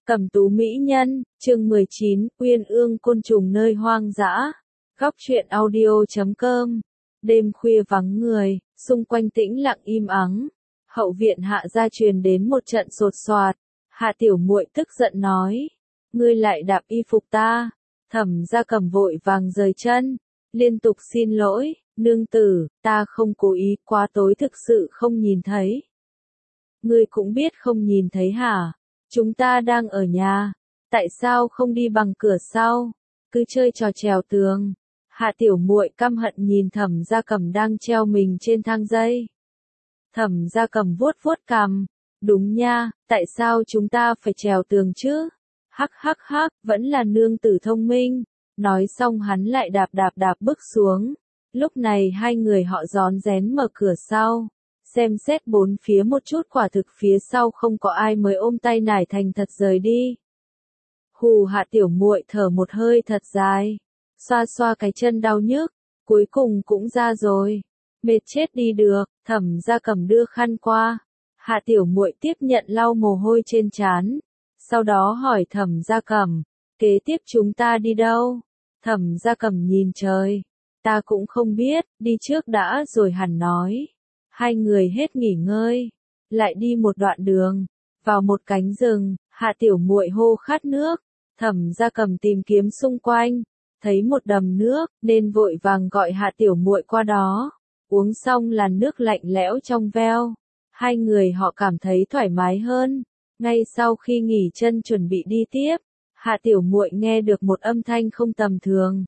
Cẩm tú mỹ nhân, chương 19, Uyên ương côn trùng nơi hoang dã. Góc truyện audio.com. Đêm khuya vắng người, xung quanh tĩnh lặng im ắng. Hậu viện Hạ gia truyền đến một trận sột soạt. Hạ tiểu muội tức giận nói: "Ngươi lại đạp y phục ta." Thẩm Gia Cẩm vội vàng rời chân, liên tục xin lỗi: "Nương tử, ta không cố ý, quá tối thực sự không nhìn thấy." "Ngươi cũng biết không nhìn thấy hả? Chúng ta đang ở nhà, tại sao không đi bằng cửa sau, cứ chơi trò trèo tường?" Hạ tiểu muội căm hận nhìn Thẩm Gia Cẩm đang treo mình trên thang dây. Thẩm Gia Cẩm vuốt vuốt cằm: "Đúng nha, tại sao chúng ta phải trèo tường chứ?" Hắc hắc hắc, vẫn là nương tử thông minh. Nói xong hắn lại đạp bước xuống. Lúc này hai người họ rón rén mở cửa sau, xem xét bốn phía một chút, quả thực phía sau không có ai, mới ôm tay nải thành thật rời đi. Hù, Hạ tiểu muội thở một hơi thật dài, xoa xoa cái chân đau nhức, cuối cùng cũng ra rồi. Mệt chết đi được. Thẩm Gia Cẩm đưa khăn qua. Hạ tiểu muội tiếp nhận lau mồ hôi trên trán, sau đó hỏi Thẩm Gia Cẩm: "Kế tiếp chúng ta đi đâu?" Thẩm Gia Cẩm nhìn trời: "Ta cũng không biết, đi trước đã rồi hẳn nói." Hai người hết nghỉ ngơi, lại đi một đoạn đường, vào một cánh rừng. Hạ tiểu muội hô khát nước. Thẩm Gia Cẩm tìm kiếm xung quanh, thấy một đầm nước, nên vội vàng gọi Hạ tiểu muội qua đó. Uống xong làn nước lạnh lẽo trong veo, hai người họ cảm thấy thoải mái hơn. Ngay sau khi nghỉ chân chuẩn bị đi tiếp, Hạ tiểu muội nghe được một âm thanh không tầm thường.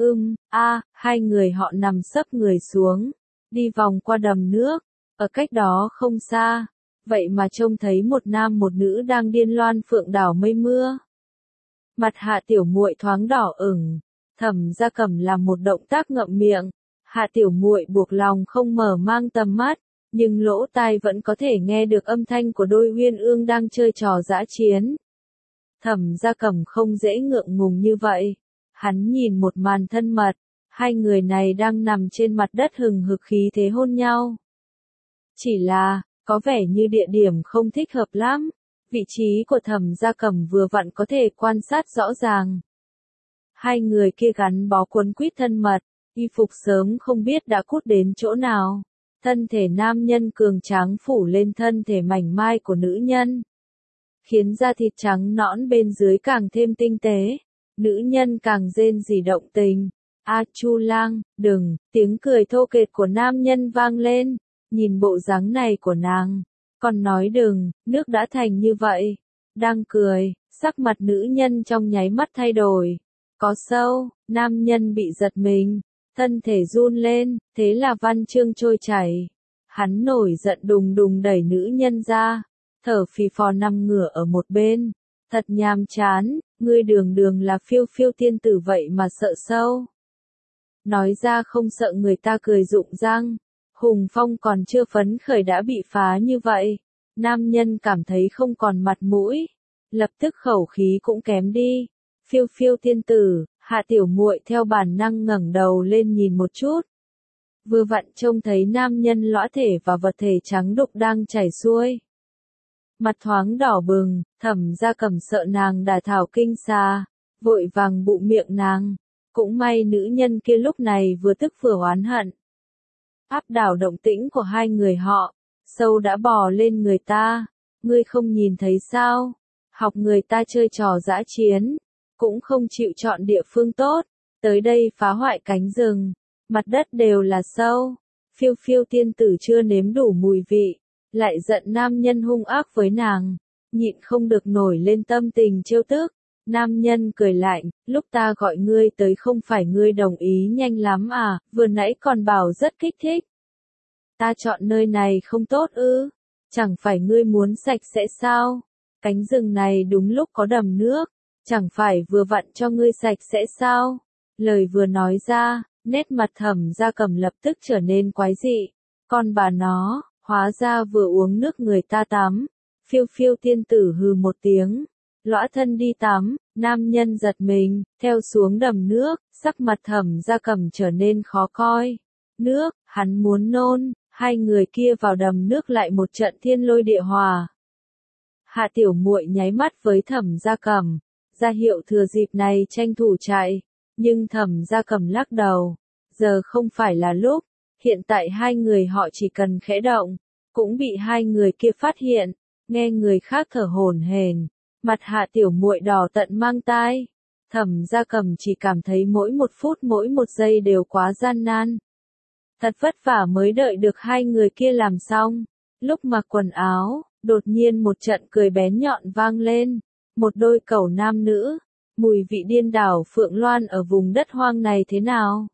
Hai người họ nằm sấp người xuống, đi vòng qua đầm nước. Ở cách đó không xa, vậy mà trông thấy một nam một nữ đang điên loan phượng đảo mây mưa. Mặt Hạ tiểu muội thoáng đỏ ửng. Thẩm Gia Cẩm làm một động tác ngậm miệng. Hạ tiểu muội buộc lòng không mở mang tầm mắt, nhưng lỗ tai vẫn có thể nghe được âm thanh của đôi uyên ương đang chơi trò dã chiến. Thẩm Gia Cẩm không dễ ngượng ngùng như vậy. Hắn nhìn một màn thân mật, hai người này đang nằm trên mặt đất hừng hực khí thế hôn nhau. Chỉ là, có vẻ như địa điểm không thích hợp lắm. Vị trí của Thẩm Gia Cẩm vừa vặn có thể quan sát rõ ràng. Hai người kia gắn bó quấn quýt thân mật, y phục sớm không biết đã cút đến chỗ nào. Thân thể nam nhân cường tráng phủ lên thân thể mảnh mai của nữ nhân, khiến da thịt trắng nõn bên dưới càng thêm tinh tế. Nữ nhân càng rên rỉ động tình. "A Chu Lang, đừng!" Tiếng cười thô kệch của nam nhân vang lên. Nhìn bộ dáng này của nàng, còn nói đừng, nước đã thành như vậy. Đang cười, sắc mặt nữ nhân trong nháy mắt thay đổi. "Có sâu." Nam nhân bị giật mình, thân thể run lên, thế là văn chương trôi chảy. Hắn nổi giận đùng đùng đẩy nữ nhân ra, thở phì phò nằm ngửa ở một bên. "Thật nhàm chán, ngươi đường đường là phiêu phiêu tiên tử vậy mà sợ sâu." Nói ra không sợ người ta cười rụng răng. Hùng phong còn chưa phấn khởi đã bị phá như vậy. Nam nhân cảm thấy không còn mặt mũi, lập tức khẩu khí cũng kém đi. "Phiêu phiêu tiên tử." Hạ tiểu muội theo bản năng ngẩng đầu lên nhìn một chút. Vừa vặn trông thấy nam nhân lõa thể và vật thể trắng đục đang chảy xuôi. Mặt thoáng đỏ bừng. Thẩm Gia Cẩm sợ nàng đả thảo kinh xà, vội vàng bụng miệng nàng. Cũng may nữ nhân kia lúc này vừa tức vừa oán hận. Áp đảo động tĩnh của hai người họ, sâu đã bò lên người ta. "Ngươi không nhìn thấy sao? Học người ta chơi trò dã chiến, cũng không chịu chọn địa phương tốt, tới đây phá hoại cánh rừng, mặt đất đều là sâu." Phiêu phiêu tiên tử chưa nếm đủ mùi vị, lại giận nam nhân hung ác với nàng, nhịn không được nổi lên tâm tình trêu tức. Nam nhân cười lạnh: "Lúc ta gọi ngươi tới không phải ngươi đồng ý nhanh lắm à, vừa nãy còn bảo rất kích thích. Ta chọn nơi này không tốt ư? Chẳng phải ngươi muốn sạch sẽ sao? Cánh rừng này đúng lúc có đầm nước, chẳng phải vừa vặn cho ngươi sạch sẽ sao?" Lời vừa nói ra, nét mặt Thẩm Gia Cẩm lập tức trở nên quái dị. Con bà nó, hóa ra vừa uống nước người ta tắm. Phiêu phiêu tiên tử hừ một tiếng, lõa thân đi tắm. Nam nhân giật mình, theo xuống đầm nước, sắc mặt Thẩm Gia Cẩm trở nên khó coi. Nước, hắn muốn nôn. Hai người kia vào đầm nước lại một trận thiên lôi địa hòa. Hạ tiểu muội nháy mắt với Thẩm Gia Cẩm, ra hiệu thừa dịp này tranh thủ chạy, nhưng Thẩm Gia Cẩm lắc đầu, giờ không phải là lúc, hiện tại hai người họ chỉ cần khẽ động, cũng bị hai người kia phát hiện, nghe người khác thở hổn hển, mặt Hạ tiểu muội đỏ tận mang tai. Thẩm Gia Cẩm chỉ cảm thấy mỗi một phút mỗi một giây đều quá gian nan. Thật vất vả mới đợi được hai người kia làm xong, lúc mặc quần áo, đột nhiên một trận cười bén nhọn vang lên, một đôi cẩu nam nữ, mùi vị điên đảo Phượng Loan ở vùng đất hoang này thế nào?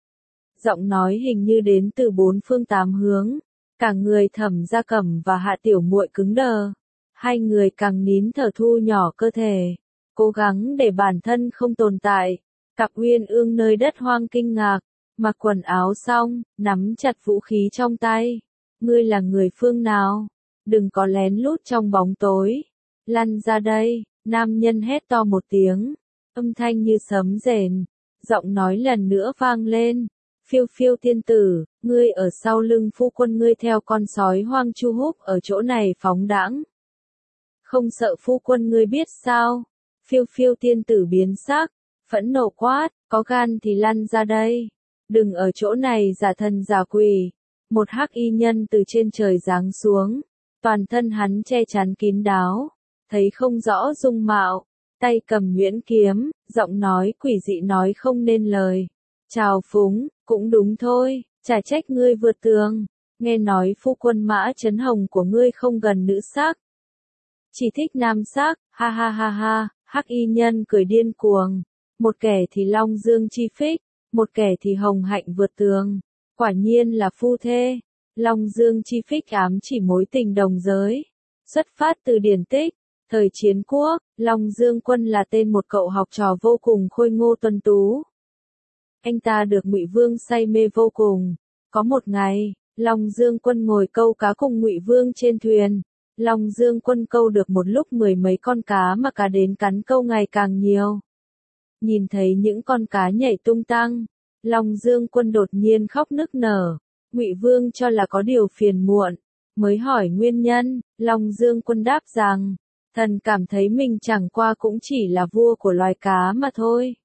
Giọng nói hình như đến từ bốn phương tám hướng, cả người Thẩm Gia Cẩm và Hạ tiểu muội cứng đờ, hai người càng nín thở thu nhỏ cơ thể, cố gắng để bản thân không tồn tại. Cặp Uyên Ương nơi đất hoang kinh ngạc, mặc quần áo xong, nắm chặt vũ khí trong tay. Ngươi là người phương nào? Đừng có lén lút trong bóng tối. Lăn ra đây, nam nhân hét to một tiếng, âm thanh như sấm rền, giọng nói lần nữa vang lên. Phiêu phiêu tiên tử, ngươi ở sau lưng phu quân ngươi theo con sói hoang Chu Húc ở chỗ này phóng đãng. Không sợ phu quân ngươi biết sao? Phiêu phiêu tiên tử biến sắc, phẫn nộ quát, có gan thì lăn ra đây. Đừng ở chỗ này giả thần giả quỷ. Một hắc y nhân từ trên trời giáng xuống, toàn thân hắn che chắn kín đáo, thấy không rõ dung mạo, tay cầm nhuyễn kiếm, giọng nói quỷ dị nói không nên lời. Chào phúng, cũng đúng thôi, chả trách ngươi vượt tường, nghe nói phu quân Mã Chấn Hồng của ngươi không gần nữ sắc, chỉ thích nam sắc, ha ha ha ha. Hắc y nhân cười điên cuồng, một kẻ thì Long Dương chi phích, một kẻ thì hồng hạnh vượt tường, quả nhiên là phu thê. Long Dương chi phích ám chỉ mối tình đồng giới, xuất phát từ điển tích, thời chiến quốc, Long Dương Quân là tên một cậu học trò vô cùng khôi ngô tuấn tú. Anh ta được Ngụy Vương say mê vô cùng. Có một ngày, Long Dương Quân ngồi câu cá cùng Ngụy Vương trên thuyền. Long Dương Quân câu được một lúc 10 mấy con cá mà cá đến cắn câu ngày càng nhiều. Nhìn thấy những con cá nhảy tung tăng, Long Dương Quân đột nhiên khóc nức nở. Ngụy Vương cho là có điều phiền muộn, mới hỏi nguyên nhân. Long Dương Quân đáp rằng, thần cảm thấy mình chẳng qua cũng chỉ là vua của loài cá mà thôi.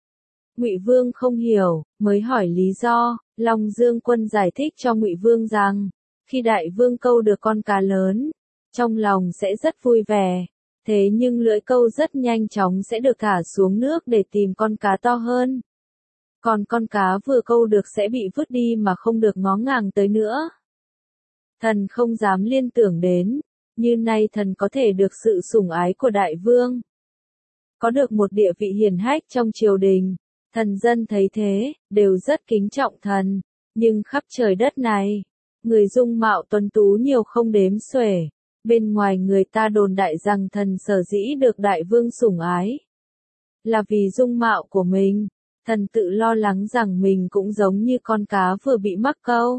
Ngụy Vương không hiểu, mới hỏi lý do. Long Dương Quân giải thích cho Ngụy Vương rằng, khi đại vương câu được con cá lớn, trong lòng sẽ rất vui vẻ, thế nhưng lưỡi câu rất nhanh chóng sẽ được thả xuống nước để tìm con cá to hơn. Còn con cá vừa câu được sẽ bị vứt đi mà không được ngó ngàng tới nữa. Thần không dám liên tưởng đến, như nay thần có thể được sự sủng ái của đại vương, có được một địa vị hiển hách trong triều đình, thần dân thấy thế, đều rất kính trọng thần, nhưng khắp trời đất này, người dung mạo tuấn tú nhiều không đếm xuể. Bên ngoài người ta đồn đại rằng thần sở dĩ được đại vương sủng ái, là vì dung mạo của mình. Thần tự lo lắng rằng mình cũng giống như con cá vừa bị mắc câu.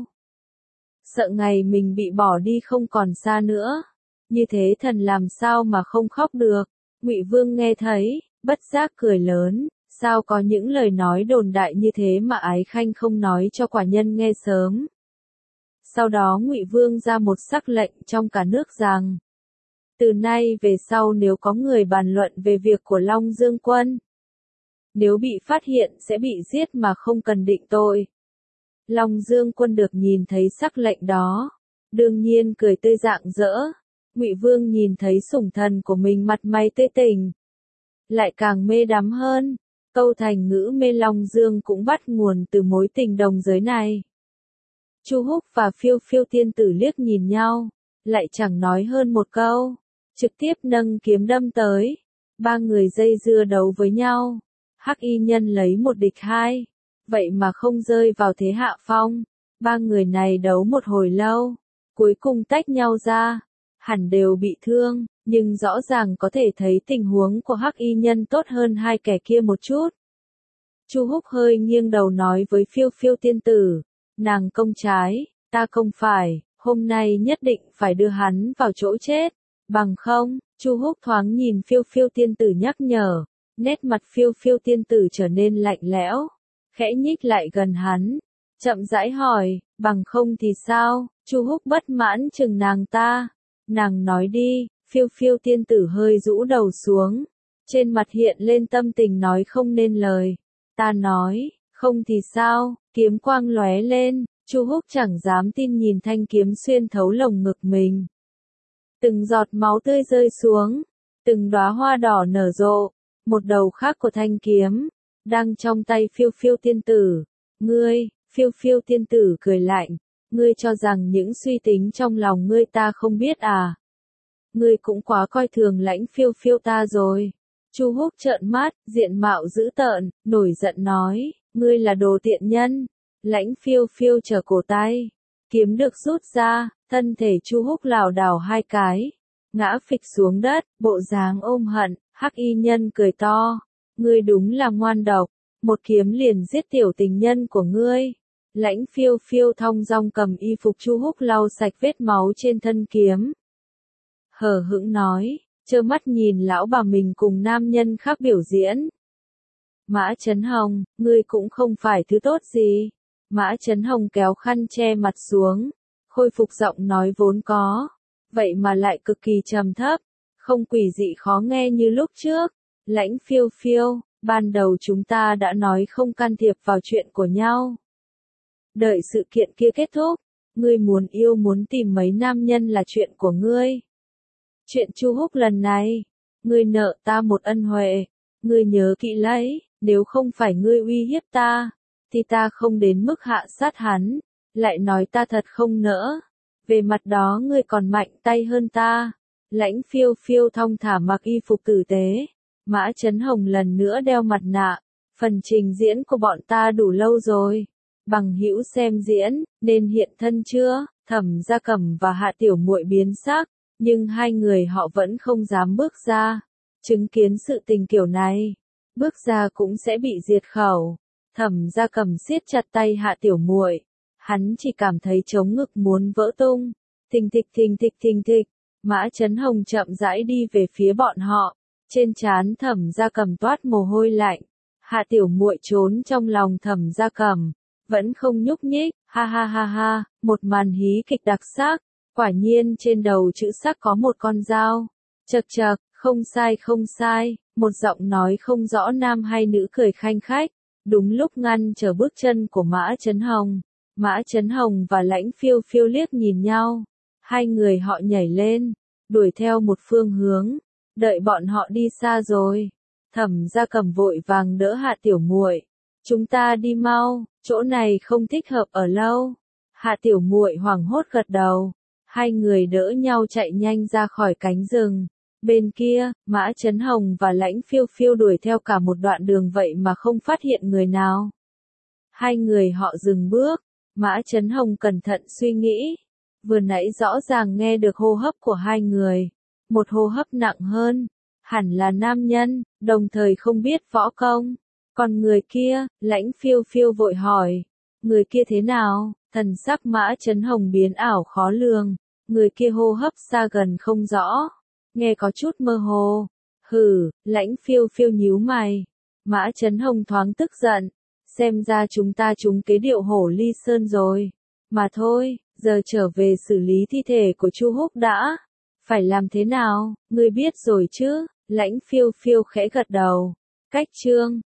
Sợ ngày mình bị bỏ đi không còn xa nữa. Như thế thần làm sao mà không khóc được. Ngụy Vương nghe thấy, bất giác cười lớn. Sao có những lời nói đồn đại như thế mà Ái Khanh không nói cho quả nhân nghe sớm. Sau đó Ngụy Vương ra một sắc lệnh trong cả nước rằng, từ nay về sau nếu có người bàn luận về việc của Long Dương Quân, nếu bị phát hiện sẽ bị giết mà không cần định tội. Long Dương Quân được nhìn thấy sắc lệnh đó, đương nhiên cười tươi rạng rỡ. Ngụy Vương nhìn thấy sủng thần của mình mặt mày tươi tỉnh, lại càng mê đắm hơn. Câu thành ngữ mê Long Dương cũng bắt nguồn từ mối tình đồng giới này. Chu Húc và Phiêu Phiêu tiên tử liếc nhìn nhau, lại chẳng nói hơn một câu, trực tiếp nâng kiếm đâm tới. Ba người dây dưa đấu với nhau, Hắc y nhân lấy một địch hai, vậy mà không rơi vào thế hạ phong. Ba người này đấu một hồi lâu, cuối cùng tách nhau ra, hẳn đều bị thương, nhưng rõ ràng có thể thấy tình huống của Hắc y nhân tốt hơn hai kẻ kia một chút. Chu Húc hơi nghiêng đầu nói với Phiêu Phiêu tiên tử, nàng công trái, ta không phải, hôm nay nhất định phải đưa hắn vào chỗ chết, bằng không. Chu Húc thoáng nhìn Phiêu Phiêu tiên tử nhắc nhở, nét mặt Phiêu Phiêu tiên tử trở nên lạnh lẽo, khẽ nhích lại gần hắn, chậm rãi hỏi, bằng không thì sao? Chu Húc bất mãn chừng nàng ta, nàng nói đi. Phiêu phiêu tiên tử hơi rũ đầu xuống. Trên mặt hiện lên tâm tình nói không nên lời. Ta nói, không thì sao, kiếm quang lóe lên, Chu Húc chẳng dám tin nhìn thanh kiếm xuyên thấu lồng ngực mình. Từng giọt máu tươi rơi xuống, từng đóa hoa đỏ nở rộ, một đầu khác của thanh kiếm, đang trong tay phiêu phiêu tiên tử. Ngươi, phiêu phiêu tiên tử cười lạnh, ngươi cho rằng những suy tính trong lòng ngươi ta không biết à? Ngươi cũng quá coi thường lãnh phiêu phiêu ta rồi. Chu Húc trợn mắt, diện mạo dữ tợn, nổi giận nói, ngươi là đồ tiện nhân. Lãnh phiêu phiêu trở cổ tay, kiếm được rút ra, thân thể Chu Húc lảo đảo hai cái, ngã phịch xuống đất, bộ dáng ôm hận. Hắc y nhân cười to, ngươi đúng là ngoan độc, một kiếm liền giết tiểu tình nhân của ngươi. Lãnh phiêu phiêu thong dong cầm y phục Chu Húc lau sạch vết máu trên thân kiếm. Hờ hững nói, trơ mắt nhìn lão bà mình cùng nam nhân khác biểu diễn. Mã Chấn Hồng, ngươi cũng không phải thứ tốt gì. Mã Chấn Hồng kéo khăn che mặt xuống, khôi phục giọng nói vốn có, vậy mà lại cực kỳ trầm thấp, không quỷ dị khó nghe như lúc trước. Lãnh phiêu phiêu, ban đầu chúng ta đã nói không can thiệp vào chuyện của nhau. Đợi sự kiện kia kết thúc, ngươi muốn yêu muốn tìm mấy nam nhân là chuyện của ngươi. Chuyện Chu Húc lần này, ngươi nợ ta một ân huệ, ngươi nhớ kỹ lấy, nếu không phải ngươi uy hiếp ta, thì ta không đến mức hạ sát hắn, lại nói ta thật không nỡ. Về mặt đó ngươi còn mạnh tay hơn ta. Lãnh phiêu phiêu thong thả mặc y phục tử tế. Mã Chấn Hồng lần nữa đeo mặt nạ. Phần trình diễn của bọn ta đủ lâu rồi. Bằng hữu xem diễn, nên hiện thân chưa? Thẩm Gia Cẩm và Hạ Tiểu Muội biến sắc, nhưng hai người họ vẫn không dám bước ra. Chứng kiến sự tình kiểu này, bước ra cũng sẽ bị diệt khẩu. Thẩm Gia Cẩm siết chặt tay Hạ Tiểu Muội, hắn chỉ cảm thấy trống ngực muốn vỡ tung. Thình thịch thình thịch thình thịch, Mã Chấn Hồng chậm rãi đi về phía bọn họ, trên trán Thẩm Gia Cẩm toát mồ hôi lạnh. Hạ Tiểu Muội trốn trong lòng Thẩm Gia Cẩm, vẫn không nhúc nhích. Ha ha ha ha, một màn hí kịch đặc sắc. Quả nhiên trên đầu chữ sắc có một con dao. Chậc chậc, không sai không sai, một giọng nói không rõ nam hay nữ cười khanh khách. Đúng lúc ngăn trở bước chân của Mã Chấn Hồng. Mã Chấn Hồng và Lãnh phiêu phiêu liếc nhìn nhau. Hai người họ nhảy lên, đuổi theo một phương hướng. Đợi bọn họ đi xa rồi, Thẩm Gia Cẩm vội vàng đỡ Hạ Tiểu Muội. Chúng ta đi mau, chỗ này không thích hợp ở lâu. Hạ Tiểu Muội hoảng hốt gật đầu. Hai người đỡ nhau chạy nhanh ra khỏi cánh rừng. Bên kia, Mã Chấn Hồng và Lãnh phiêu phiêu đuổi theo cả một đoạn đường vậy mà không phát hiện người nào. Hai người họ dừng bước. Mã Chấn Hồng cẩn thận suy nghĩ. Vừa nãy rõ ràng nghe được hô hấp của hai người. Một hô hấp nặng hơn. Hẳn là nam nhân, đồng thời không biết võ công. Còn người kia, Lãnh phiêu phiêu vội hỏi. Người kia thế nào? Thần sắc Mã Chấn Hồng biến ảo khó lường. Người kia hô hấp xa gần không rõ. Nghe có chút mơ hồ. Hừ, Lãnh phiêu phiêu nhíu mày. Mã Chấn Hồng thoáng tức giận. Xem ra chúng ta trúng kế điệu hổ ly sơn rồi. Mà thôi, giờ trở về xử lý thi thể của Chu Húc đã. Phải làm thế nào, ngươi biết rồi chứ? Lãnh phiêu phiêu khẽ gật đầu. Cách chương